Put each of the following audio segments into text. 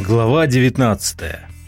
Глава 19.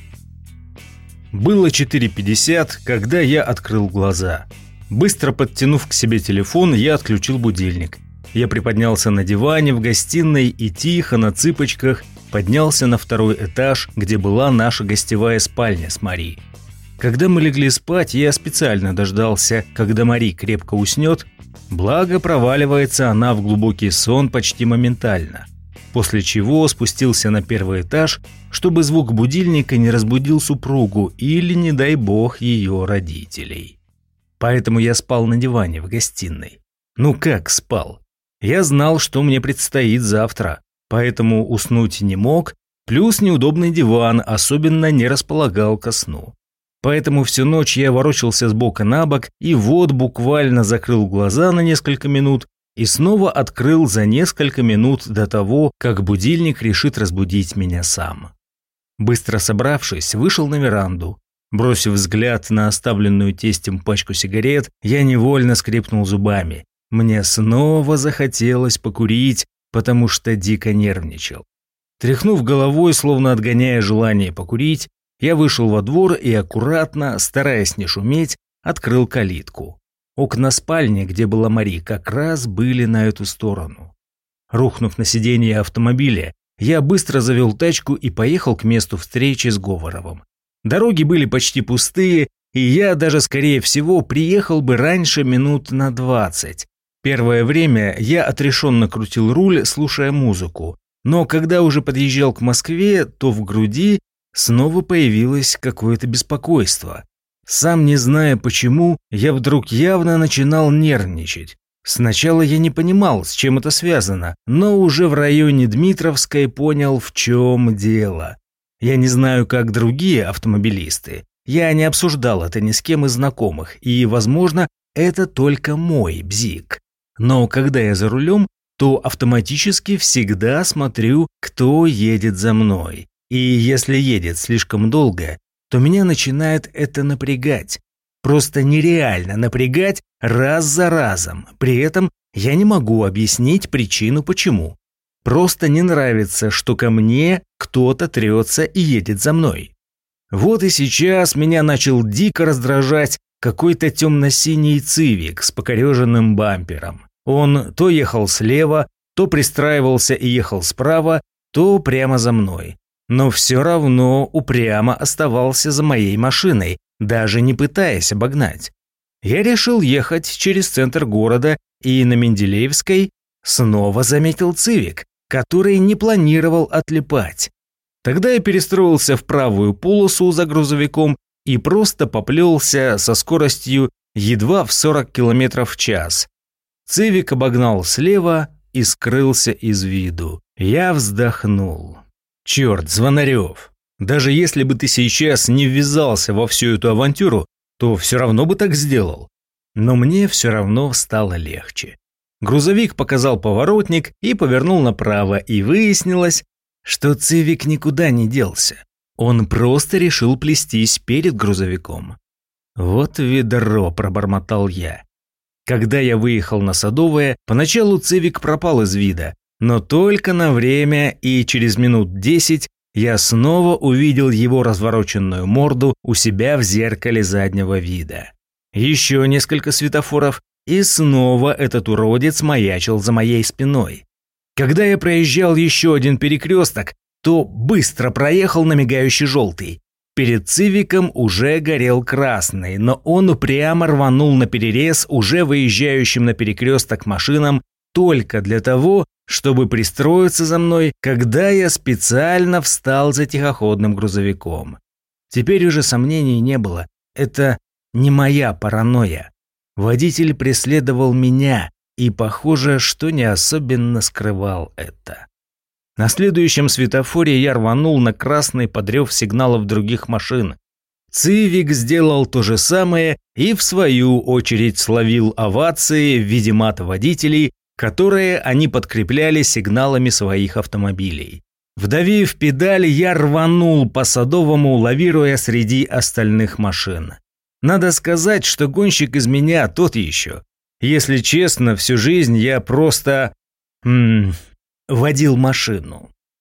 Было 4:50, когда я открыл глаза. Быстро подтянув к себе телефон, я отключил будильник. Я приподнялся на диване в гостиной и тихо на цыпочках поднялся на второй этаж, где была наша гостевая спальня с Мари. Когда мы легли спать, я специально дождался, когда Мари крепко уснет, благо проваливается она в глубокий сон почти моментально. После чего спустился на первый этаж, чтобы звук будильника не разбудил супругу или, не дай бог, ее родителей. Поэтому я спал на диване в гостиной. Ну как спал? Я знал, что мне предстоит завтра, поэтому уснуть не мог, плюс неудобный диван особенно не располагал ко сну. Поэтому всю ночь я ворочался с бока на бок и вот буквально закрыл глаза на несколько минут и снова открыл за несколько минут до того, как будильник решит разбудить меня сам. Быстро собравшись, вышел на веранду. Бросив взгляд на оставленную тестем пачку сигарет, я невольно скрипнул зубами. Мне снова захотелось покурить, потому что дико нервничал. Тряхнув головой, словно отгоняя желание покурить, я вышел во двор и аккуратно, стараясь не шуметь, открыл калитку. Окна спальни, где была Мари, как раз были на эту сторону. Рухнув на сиденье автомобиля, я быстро завел тачку и поехал к месту встречи с Говоровым. Дороги были почти пустые, и я даже, скорее всего, приехал бы раньше минут на 20. Первое время я отрешенно крутил руль, слушая музыку, но когда уже подъезжал к Москве, то в груди снова появилось какое-то беспокойство. Сам не зная почему, я вдруг явно начинал нервничать. Сначала я не понимал, с чем это связано, но уже в районе Дмитровской понял, в чем дело. Я не знаю, как другие автомобилисты. Я не обсуждал это ни с кем из знакомых, и, возможно, это только мой бзик. Но когда я за рулем, то автоматически всегда смотрю, кто едет за мной. И если едет слишком долго, то меня начинает это напрягать. Просто нереально напрягать раз за разом. При этом я не могу объяснить причину почему. Просто не нравится, что ко мне кто-то трется и едет за мной. Вот и сейчас меня начал дико раздражать какой-то темно-синий цивик с покореженным бампером. Он то ехал слева, то пристраивался и ехал справа, то прямо за мной. Но все равно упрямо оставался за моей машиной, даже не пытаясь обогнать. Я решил ехать через центр города и на Менделеевской снова заметил цивик, который не планировал отлипать. Тогда я перестроился в правую полосу за грузовиком и просто поплелся со скоростью едва в 40 км в час. Цивик обогнал слева и скрылся из виду. Я вздохнул. Черт, Звонарев, даже если бы ты сейчас не ввязался во всю эту авантюру, то все равно бы так сделал. Но мне все равно стало легче. Грузовик показал поворотник и повернул направо, и выяснилось, что цивик никуда не делся. Он просто решил плестись перед грузовиком. Вот ведро, пробормотал я. Когда я выехал на Садовое, поначалу цивик пропал из вида, но только на время, и через минут 10 я снова увидел его развороченную морду у себя в зеркале заднего вида. Еще несколько светофоров, и снова этот уродец маячил за моей спиной. Когда я проезжал еще один перекресток, то быстро проехал на мигающий желтый. Перед цивиком уже горел красный, но он упрямо рванул на перерез уже выезжающим на перекресток машинам только для того, чтобы пристроиться за мной, когда я специально встал за тихоходным грузовиком. Теперь уже сомнений не было. Это не моя паранойя. Водитель преследовал меня и, похоже, что не особенно скрывал это. На следующем светофоре я рванул на красный под рев сигналов других машин. Цивик сделал то же самое и, в свою очередь, словил овации в виде мата водителей, которые они подкрепляли сигналами своих автомобилей. Вдавив педаль, я рванул по Садовому, лавируя среди остальных машин. Надо сказать, что гонщик из меня тот еще. Если честно, всю жизнь я просто водил машину.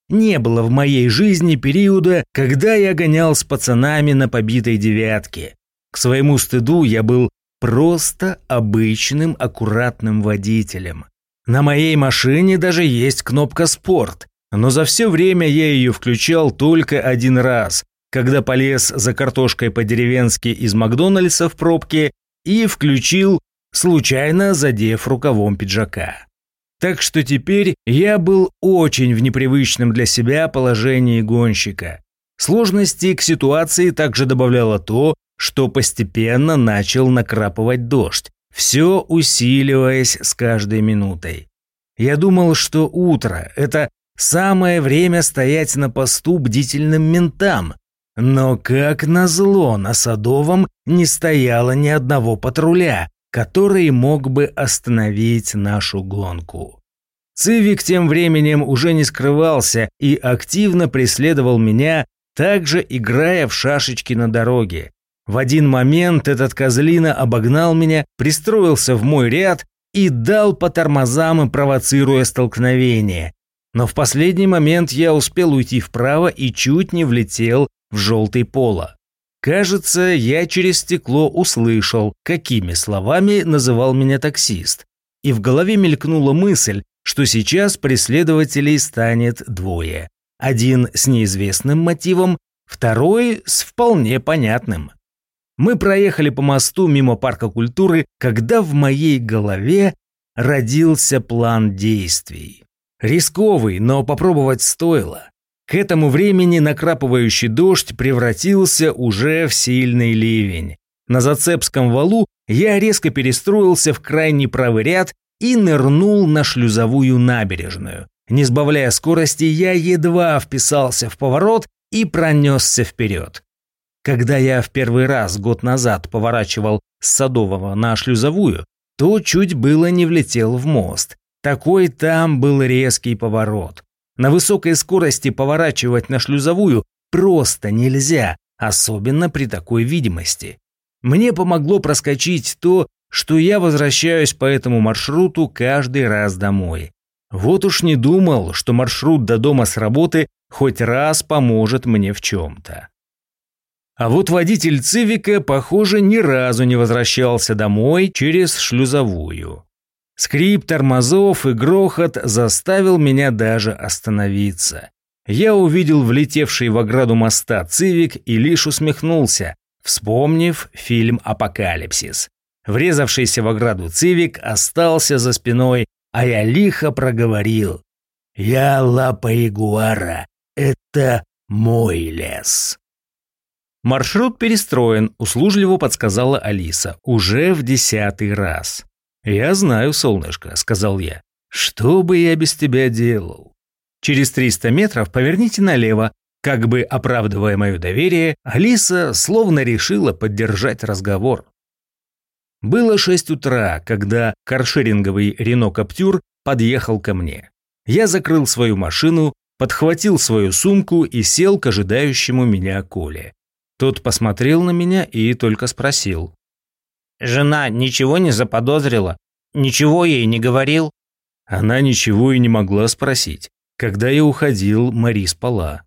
не было в моей жизни периода, когда я гонял с пацанами на побитой девятке. К своему стыду я был просто обычным аккуратным водителем. На моей машине даже есть кнопка «Спорт», но за все время я ее включал только один раз, когда полез за картошкой по-деревенски из Макдональдса в пробке и включил, случайно задев рукавом пиджака. Так что теперь я был очень в непривычном для себя положении гонщика. Сложности к ситуации также добавляло то, что постепенно начал накрапывать дождь, все усиливаясь с каждой минутой. Я думал, что утро – это самое время стоять на посту бдительным ментам, но, как назло, на Садовом не стояло ни одного патруля, который мог бы остановить нашу гонку. Цивик тем временем уже не скрывался и активно преследовал меня, также играя в шашечки на дороге. В один момент этот козлина обогнал меня, пристроился в мой ряд и дал по тормозам, провоцируя столкновение. Но в последний момент я успел уйти вправо и чуть не влетел в желтый поло. Кажется, я через стекло услышал, какими словами называл меня таксист. И в голове мелькнула мысль, что сейчас преследователей станет двое. Один с неизвестным мотивом, второй с вполне понятным. Мы проехали по мосту мимо парка культуры, когда в моей голове родился план действий. Рисковый, но попробовать стоило. К этому времени накрапывающий дождь превратился уже в сильный ливень. На Зацепском валу я резко перестроился в крайний правый ряд и нырнул на шлюзовую набережную. Не сбавляя скорости, я едва вписался в поворот и пронесся вперед. Когда я в первый раз год назад поворачивал с Садового на шлюзовую, то чуть было не влетел в мост. Такой там был резкий поворот. На высокой скорости поворачивать на шлюзовую просто нельзя, особенно при такой видимости. Мне помогло проскочить то, что я возвращаюсь по этому маршруту каждый раз домой. Вот уж не думал, что маршрут до дома с работы хоть раз поможет мне в чем-то. А вот водитель Цивика, похоже, ни разу не возвращался домой через шлюзовую. Скрип тормозов и грохот заставил меня даже остановиться. Я увидел влетевший в ограду моста Цивик и лишь усмехнулся, вспомнив фильм «Апокалипсис». Врезавшийся в ограду Цивик остался за спиной, а я лихо проговорил: «Я лапа ягуара, это мой лес». Маршрут перестроен, услужливо подсказала Алиса, уже в 10-й раз. «Я знаю, солнышко», — сказал я. «Что бы я без тебя делал?» Через 300 метров поверните налево. Как бы оправдывая мое доверие, Алиса словно решила поддержать разговор. Было 6 утра, когда каршеринговый Рено Каптюр подъехал ко мне. Я закрыл свою машину, подхватил свою сумку и сел к ожидающему меня Коле. Тот посмотрел на меня и только спросил: «Жена ничего не заподозрила? Ничего ей не говорил?» Она ничего и не могла спросить. Когда я уходил, Мари спала.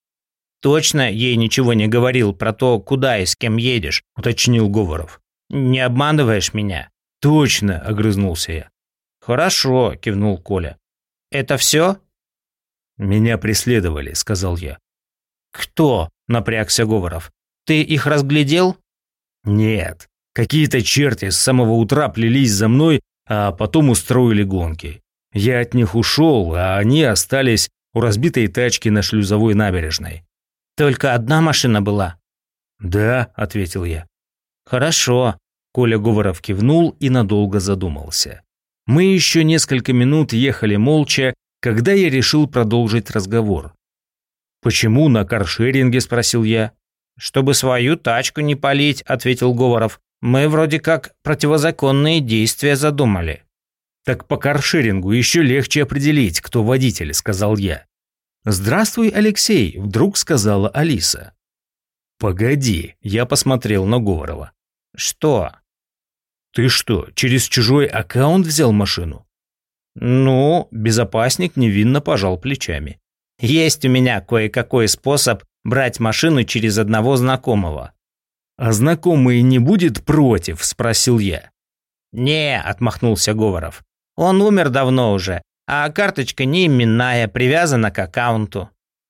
«Точно ей ничего не говорил про то, куда и с кем едешь?» – уточнил Говоров. «Не обманываешь меня?» «Точно», – огрызнулся я. «Хорошо», – кивнул Коля. «Это все?» «Меня преследовали», – сказал я. «Кто?» – напрягся Говоров. «Ты их разглядел?» «Нет. Какие-то черти с самого утра плелись за мной, а потом устроили гонки. Я от них ушел, а они остались у разбитой тачки на шлюзовой набережной». «Только одна машина была?» «Да», – ответил я. «Хорошо», – Коля Говоров кивнул и надолго задумался. Мы еще несколько минут ехали молча, когда я решил продолжить разговор. «Почему на каршеринге?» – спросил я. «Чтобы свою тачку не палить», – ответил Говоров. «Мы вроде как противозаконные действия задумали». «Так по каршерингу еще легче определить, кто водитель», – сказал я. «Здравствуй, Алексей», – вдруг сказала Алиса. «Погоди», – я посмотрел на Говорова. «Что?» «Ты что, через чужой аккаунт взял машину?» «Ну?» – безопасник невинно пожал плечами. Есть у меня кое-какой способ брать машину через одного знакомого». «А знакомый не будет против?» – спросил я. «Не», – отмахнулся Говоров. «Он умер давно уже, а карточка не именная, привязана к аккаунту».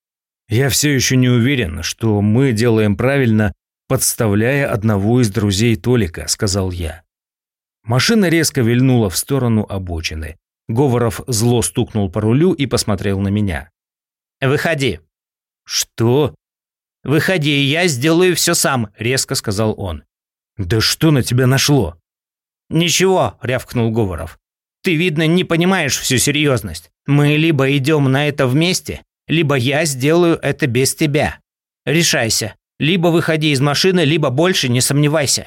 Я все еще не уверен, что мы делаем правильно, подставляя одного из друзей Толика, сказал я. Машина резко вильнула в сторону обочины. Говоров зло стукнул по рулю и посмотрел на меня. «Выходи». «Что?» «Выходи, я сделаю все сам», – резко сказал он. «Да что на тебя нашло?» «Ничего», – рявкнул Говоров. «Ты, видно, не понимаешь всю серьезность. Мы либо идем на это вместе, либо я сделаю это без тебя. Решайся. Либо выходи из машины, либо больше не сомневайся».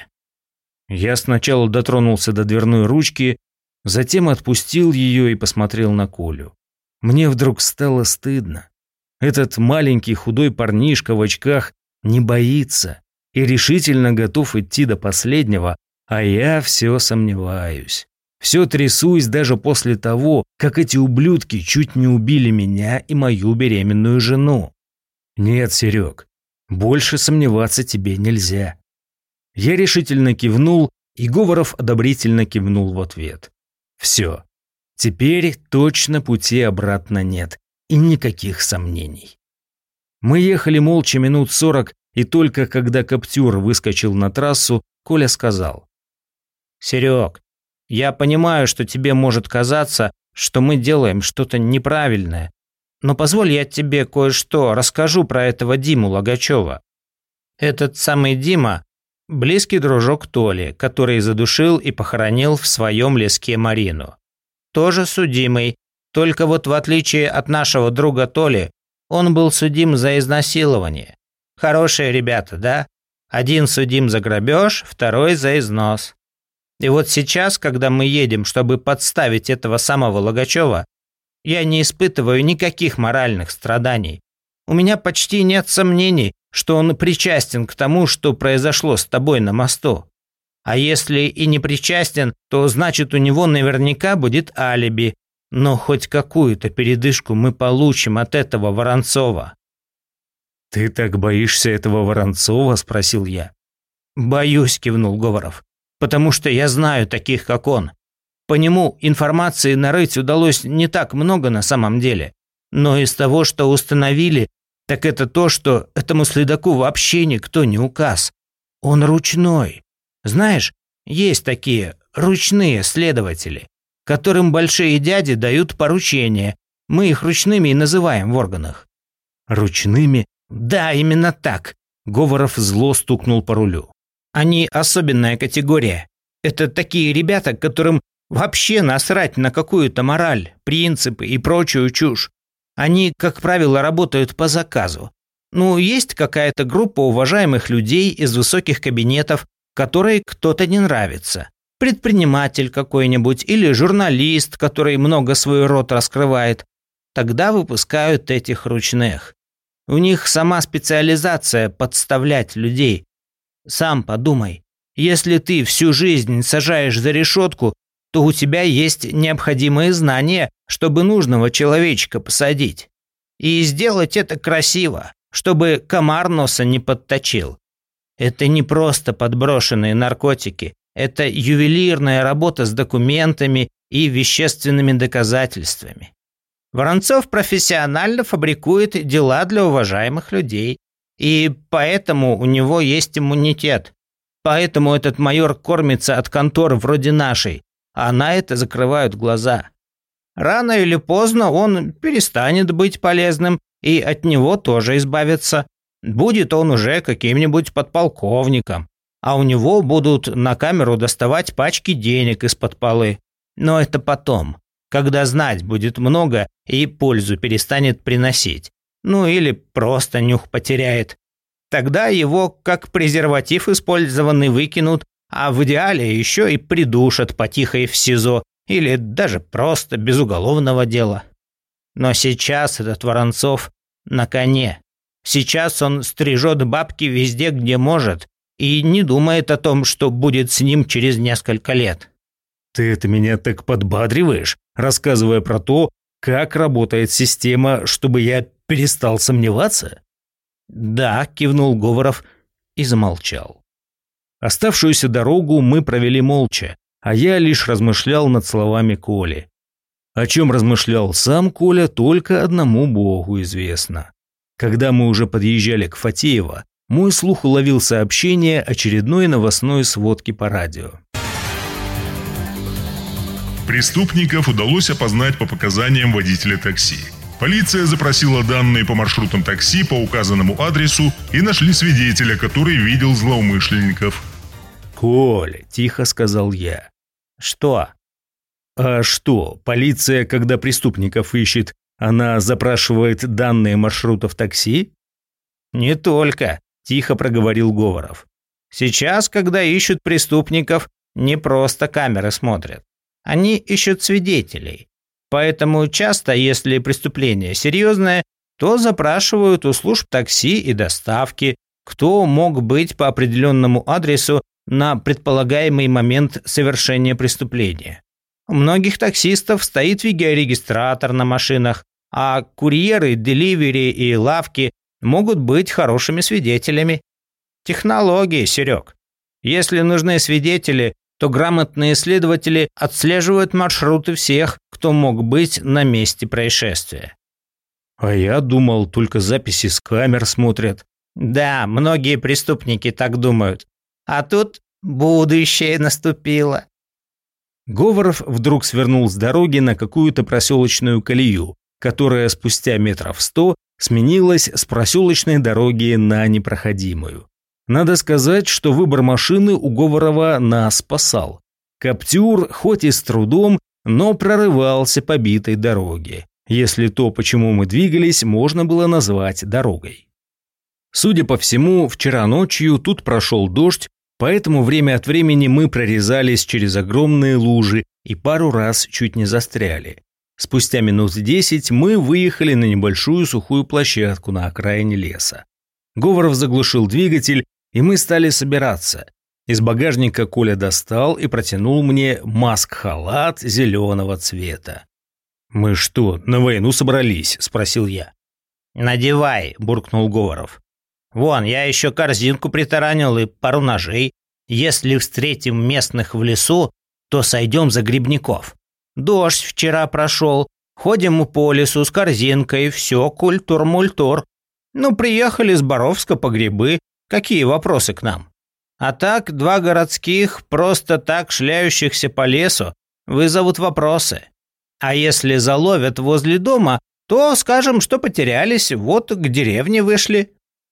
Я сначала дотронулся до дверной ручки, затем отпустил ее и посмотрел на Колю. Мне вдруг стало стыдно. Этот маленький худой парнишка в очках не боится и решительно готов идти до последнего, а я все сомневаюсь. Все трясусь даже после того, как эти ублюдки чуть не убили меня и мою беременную жену. Нет, Серег, больше сомневаться тебе нельзя. Я решительно кивнул, и Говоров одобрительно кивнул в ответ. Все. Теперь точно пути обратно нет, и никаких сомнений. Мы ехали молча минут 40, и только когда Каптюр выскочил на трассу, Коля сказал. «Серег, я понимаю, что тебе может казаться, что мы делаем что-то неправильное, но позволь я тебе кое-что расскажу про этого Диму Логачева. Этот самый Дима – близкий дружок Толи, который задушил и похоронил в своем леске Марину. Тоже судимый, только вот в отличие от нашего друга Толи, он был судим за изнасилование. Хорошие ребята, да? Один судим за грабеж, второй за износ. И вот сейчас, когда мы едем, чтобы подставить этого самого Логачева, я не испытываю никаких моральных страданий. У меня почти нет сомнений, что он причастен к тому, что произошло с тобой на мосту. А если и не причастен, то значит у него наверняка будет алиби. Но хоть какую-то передышку мы получим от этого Воронцова». «Ты так боишься этого Воронцова?» – спросил я. «Боюсь», – кивнул Говоров. «Потому что я знаю таких, как он. По нему информации нарыть удалось не так много на самом деле. Но из того, что установили, так это то, что этому следаку вообще никто не указ. Он ручной. Знаешь, есть такие ручные следователи, которым большие дяди дают поручения. Мы их ручными и называем в органах». «Ручными?» «Да, именно так», – Говоров зло стукнул по рулю. «Они особенная категория. Это такие ребята, которым вообще насрать на какую-то мораль, принципы и прочую чушь. Они, как правило, работают по заказу. Ну, есть какая-то группа уважаемых людей из высоких кабинетов, которой кто-то не нравится. Предприниматель какой-нибудь или журналист, который много свой рот раскрывает. Тогда выпускают этих ручных. У них сама специализация подставлять людей. Сам подумай, если ты всю жизнь сажаешь за решетку, то у тебя есть необходимые знания, чтобы нужного человечка посадить. И сделать это красиво, чтобы комар носа не подточил. Это не просто подброшенные наркотики, это ювелирная работа с документами и вещественными доказательствами. Воронцов профессионально фабрикует дела для уважаемых людей, и поэтому у него есть иммунитет. Поэтому этот майор кормится от конторы вроде нашей, а на это закрывают глаза. Рано или поздно он перестанет быть полезным, и от него тоже избавятся. Будет он уже каким-нибудь подполковником, а у него будут на камеру доставать пачки денег из-под полы. Но это потом, когда знать будет много и пользу перестанет приносить. Ну или просто нюх потеряет. Тогда его как презерватив использованный выкинут, а в идеале еще и придушат потихой в СИЗО или даже просто без уголовного дела. Но сейчас этот Воронцов на коне. Сейчас он стрижет бабки везде, где может, и не думает о том, что будет с ним через несколько лет. «Ты это меня так подбадриваешь, рассказывая про то, как работает система, чтобы я перестал сомневаться?» «Да», – кивнул Говоров и замолчал. Оставшуюся дорогу мы провели молча, а я лишь размышлял над словами Коли. О чем размышлял сам Коля, только одному Богу известно. Когда мы уже подъезжали к Фатеево, мой слух уловил сообщение очередной новостной сводки по радио. Преступников удалось опознать по показаниям водителя такси. Полиция запросила данные по маршрутам такси по указанному адресу и нашли свидетеля, который видел злоумышленников. «Коля», – тихо сказал я. «Что?» «А что, полиция, когда преступников ищет, она запрашивает данные маршрутов такси?» «Не только», – тихо проговорил Говоров. «Сейчас, когда ищут преступников, не просто камеры смотрят. Они ищут свидетелей. Поэтому часто, если преступление серьезное, то запрашивают у служб такси и доставки, кто мог быть по определенному адресу на предполагаемый момент совершения преступления. У многих таксистов стоит видеорегистратор на машинах, а курьеры, деливери и лавки могут быть хорошими свидетелями. Технологии, Серег. Если нужны свидетели, то грамотные следователи отслеживают маршруты всех, кто мог быть на месте происшествия». «А я думал, только записи с камер смотрят». «Да, многие преступники так думают. А тут будущее наступило». Говоров вдруг свернул с дороги на какую-то проселочную колею, которая спустя метров 100 сменилась с проселочной дороги на непроходимую. Надо сказать, что выбор машины у Говорова нас спасал. Каптюр, хоть и с трудом, но прорывался по битой дороге, если то, почему мы двигались, можно было назвать дорогой. Судя по всему, вчера ночью тут прошел дождь, поэтому время от времени мы прорезались через огромные лужи и пару раз чуть не застряли. Спустя минут 10 мы выехали на небольшую сухую площадку на окраине леса. Говоров заглушил двигатель, и мы стали собираться. Из багажника Коля достал и протянул мне маск-халат зеленого цвета. «Мы что, на войну собрались?» – спросил я. «Надевай», – буркнул Говоров. «Вон, я еще корзинку притаранил и пару ножей. Если встретим местных в лесу, то сойдем за грибников. Дождь вчера прошел, ходим по лесу с корзинкой, все культур-мультур. Ну, приехали с Боровска по грибы, какие вопросы к нам? А так, два городских, просто так шляющихся по лесу, вызовут вопросы. А если заловят возле дома, то скажем, что потерялись, вот к деревне вышли».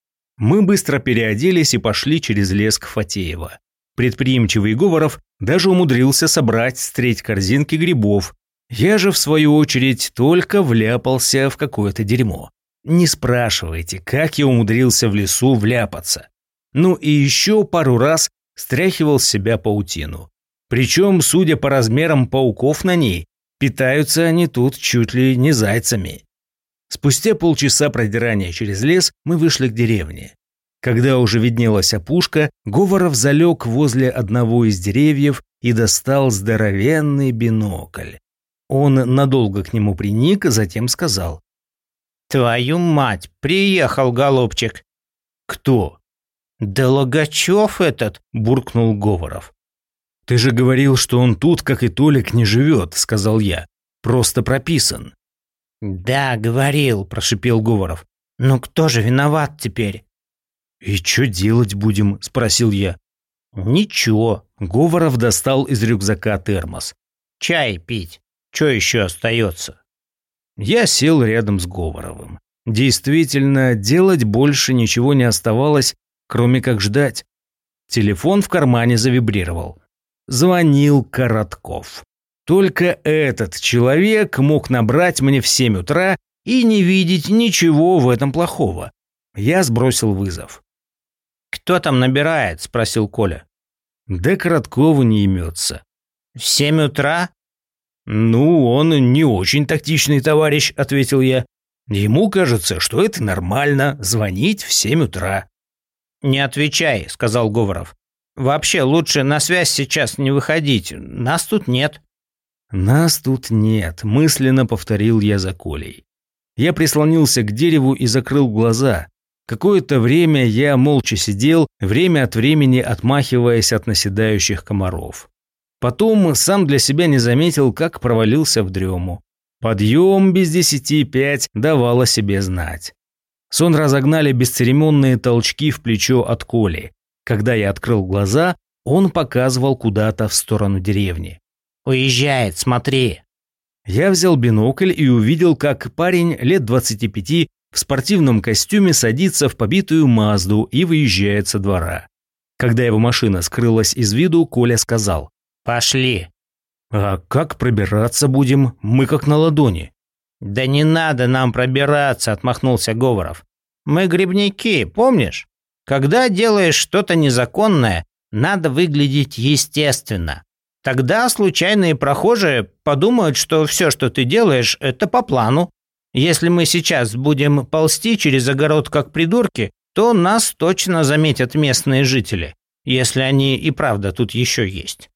Мы быстро переоделись и пошли через лес к Фатеево. Предприимчивый Говоров даже умудрился собрать с треть корзинки грибов. Я же, в свою очередь, только вляпался в какое-то дерьмо. Не спрашивайте, как я умудрился в лесу вляпаться. Ну и еще пару раз стряхивал с себя паутину. Причем, судя по размерам пауков на ней, питаются они тут чуть ли не зайцами. Спустя полчаса продирания через лес мы вышли к деревне. Когда уже виднелась опушка, Говоров залег возле одного из деревьев и достал здоровенный бинокль. Он надолго к нему приник, затем сказал: «Твою мать, приехал голубчик». «Кто?» «Да Логачев этот», – буркнул Говоров. «Ты же говорил, что он тут, как и Толик, не живет», – сказал я. «Просто прописан». «Да, говорил», – прошипел Говоров. «Ну кто же виноват теперь?» «И что делать будем?» – спросил я. «Ничего». Говоров достал из рюкзака термос. «Чай пить. Что еще остается?» Я сел рядом с Говоровым. Действительно, делать больше ничего не оставалось, кроме как ждать. Телефон в кармане завибрировал. Звонил Коротков. Только этот человек мог набрать мне в 7 утра и не видеть ничего в этом плохого. Я сбросил вызов. «Кто там набирает?» – спросил Коля. Да Короткову не имется. «В 7 утра?» «Ну, он не очень тактичный товарищ», – ответил я. «Ему кажется, что это нормально – звонить в 7 утра». «Не отвечай», – сказал Говоров. «Вообще лучше на связь сейчас не выходить, нас тут нет». «Нас тут нет», – мысленно повторил я за Колей. Я прислонился к дереву и закрыл глаза. Какое-то время я молча сидел, время от времени отмахиваясь от наседающих комаров. Потом сам для себя не заметил, как провалился в дрему. Подъем без 10:05 давал о себе знать. Сон разогнали бесцеремонные толчки в плечо от Коли. Когда я открыл глаза, он показывал куда-то в сторону деревни. «Уезжает, смотри». Я взял бинокль и увидел, как парень лет 25 в спортивном костюме садится в побитую Мазду и выезжает со двора. Когда его машина скрылась из виду, Коля сказал: «Пошли». «А как пробираться будем? Мы как на ладони». «Да не надо нам пробираться», — отмахнулся Говоров. «Мы грибники, помнишь? Когда делаешь что-то незаконное, надо выглядеть естественно. Тогда случайные прохожие подумают, что все, что ты делаешь, это по плану. Если мы сейчас будем ползти через огород как придурки, то нас точно заметят местные жители, если они и правда тут еще есть».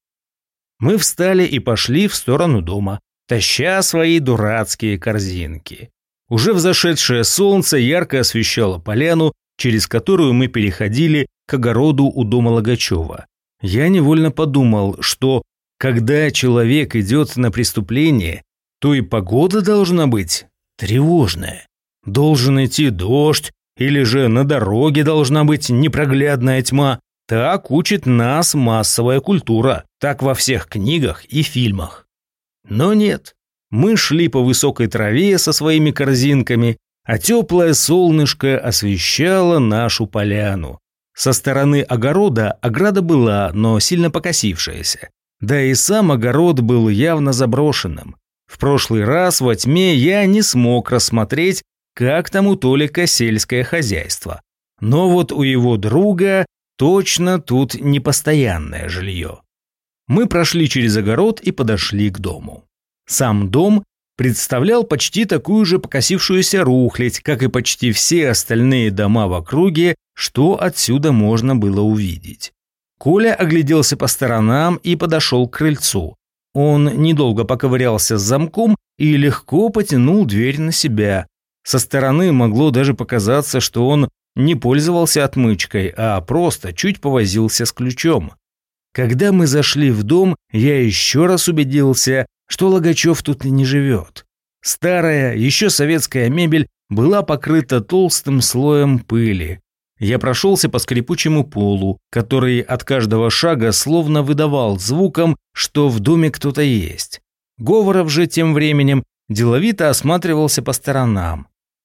Мы встали и пошли в сторону дома, таща свои дурацкие корзинки. Уже взошедшее солнце ярко освещало поляну, через которую мы переходили к огороду у дома Логачева. Я невольно подумал, что когда человек идет на преступление, то и погода должна быть тревожная. Должен идти дождь, или же на дороге должна быть непроглядная тьма. Так учит нас массовая культура, так во всех книгах и фильмах. Но нет, мы шли по высокой траве со своими корзинками, а теплое солнышко освещало нашу поляну. Со стороны огорода ограда была, но сильно покосившаяся. Да и сам огород был явно заброшенным. В прошлый раз во тьме я не смог рассмотреть, как там у Толика сельское хозяйство. Но вот у его друга точно тут непостоянное жилье. Мы прошли через огород и подошли к дому. Сам дом представлял почти такую же покосившуюся рухлядь, как и почти все остальные дома в округе, что отсюда можно было увидеть. Коля огляделся по сторонам и подошел к крыльцу. Он недолго поковырялся с замком и легко потянул дверь на себя. Со стороны могло даже показаться, что он не пользовался отмычкой, а просто чуть повозился с ключом. Когда мы зашли в дом, я еще раз убедился, что Логачев тут не живет. Старая, еще советская мебель была покрыта толстым слоем пыли. Я прошелся по скрипучему полу, который от каждого шага словно выдавал звуком, что в доме кто-то есть. Говоров же тем временем деловито осматривался по сторонам.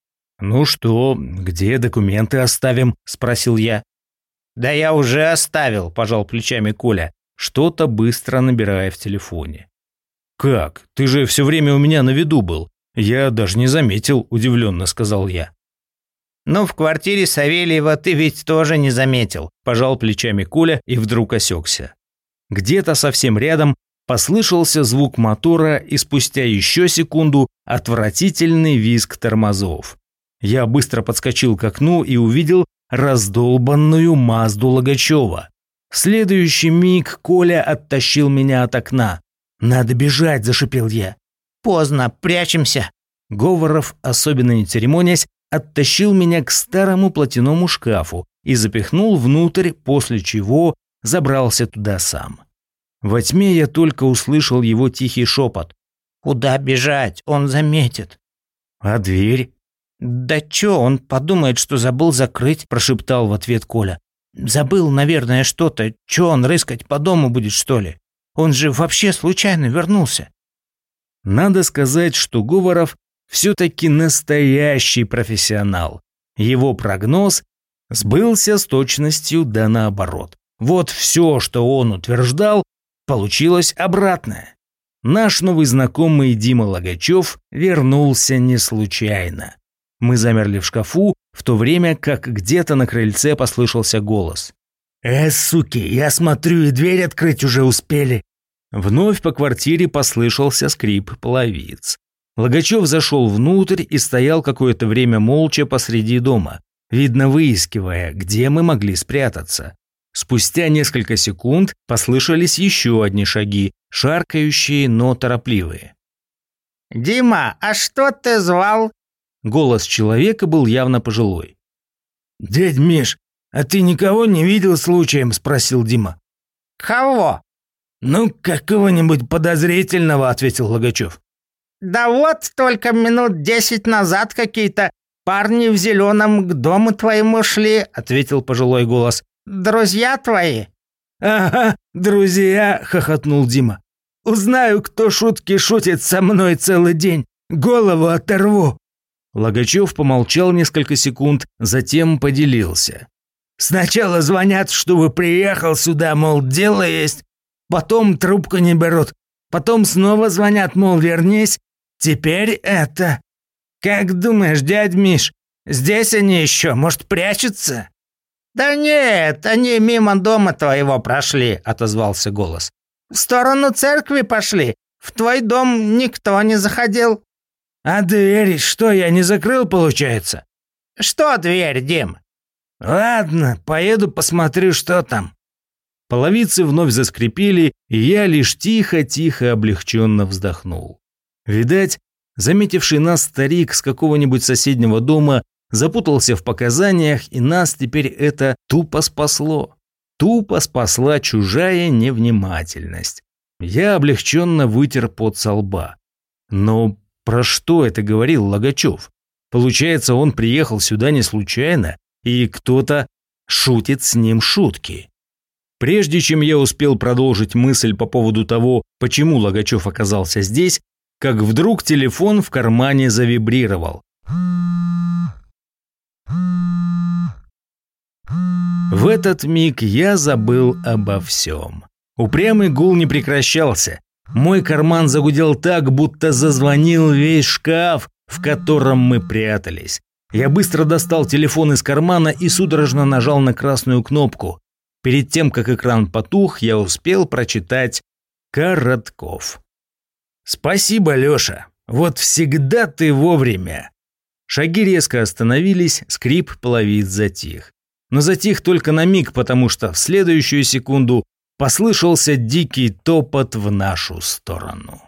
«Ну что, где документы оставим?» – спросил я. «Да я уже оставил», – пожал плечами Коля, что-то быстро набирая в телефоне. «Как? Ты же все время у меня на виду был. Я даже не заметил», – удивленно сказал я. «Ну, в квартире Савельева ты ведь тоже не заметил», – пожал плечами Коля и вдруг осекся. Где-то совсем рядом послышался звук мотора и спустя еще секунду отвратительный визг тормозов. Я быстро подскочил к окну и увидел раздолбанную Мазду Логачева. В следующий миг Коля оттащил меня от окна. «Надо бежать», – зашипел я. «Поздно, прячемся». Говоров, особенно не церемонясь, оттащил меня к старому платяному шкафу и запихнул внутрь, после чего забрался туда сам. Во тьме я только услышал его тихий шепот. «Куда бежать? Он заметит». «А дверь?» «Да чё, он подумает, что забыл закрыть», – прошептал в ответ Коля. «Забыл, наверное, что-то. Чё он рыскать по дому будет, что ли? Он же вообще случайно вернулся». Надо сказать, что Говоров все-таки настоящий профессионал. Его прогноз сбылся с точностью да наоборот. Вот все, что он утверждал, получилось обратное. Наш новый знакомый Дима Логачев вернулся не случайно. Мы замерли в шкафу, в то время как где-то на крыльце послышался голос. Суки, я смотрю, и дверь открыть уже успели». Вновь по квартире послышался скрип половиц. Логачев зашел внутрь и стоял какое-то время молча посреди дома, видно выискивая, где мы могли спрятаться. Спустя несколько секунд послышались еще одни шаги, шаркающие, но торопливые. «Дима, а что ты звал?» Голос человека был явно пожилой. «Дядь Миш, а ты никого не видел случаем?» – спросил Дима. «Кого?» «Ну, какого-нибудь подозрительного», – ответил Логачев. «Да вот только минут 10 назад какие-то парни в зеленом к дому твоему шли», – ответил пожилой голос. «Друзья твои?» «Ага, друзья», – хохотнул Дима. «Узнаю, кто шутки шутит со мной целый день. Голову оторву». Логачев помолчал несколько секунд, затем поделился. «Сначала звонят, чтобы приехал сюда, мол, дело есть. Потом трубку не берут. Потом снова звонят, мол, вернись. Теперь это. Как думаешь, дядь Миш, здесь они еще, может, прячутся?» «Да нет, они мимо дома твоего прошли», – отозвался голос. «В сторону церкви пошли. В твой дом никто не заходил». «А дверь что, я не закрыл, получается?» «Что дверь, Дим?» «Ладно, поеду посмотрю, что там». Половицы вновь заскрипели, и я лишь тихо-тихо облегченно вздохнул. Видать, заметивший нас старик с какого-нибудь соседнего дома запутался в показаниях, и нас теперь это тупо спасло. Тупо спасла чужая невнимательность. Я облегченно вытер пот со лба. Но про что это говорил Логачев? Получается, он приехал сюда не случайно, и кто-то шутит с ним шутки. Прежде чем я успел продолжить мысль по поводу того, почему Логачев оказался здесь, как вдруг телефон в кармане завибрировал. В этот миг я забыл обо всем. Упрямый гул не прекращался. Мой карман загудел так, будто зазвонил весь шкаф, в котором мы прятались. Я быстро достал телефон из кармана и судорожно нажал на красную кнопку. Перед тем, как экран потух, я успел прочитать «Коротков». «Спасибо, Леша. Вот всегда ты вовремя». Шаги резко остановились, скрип половиц затих. Но затих только на миг, потому что в следующую секунду послышался дикий топот в нашу сторону.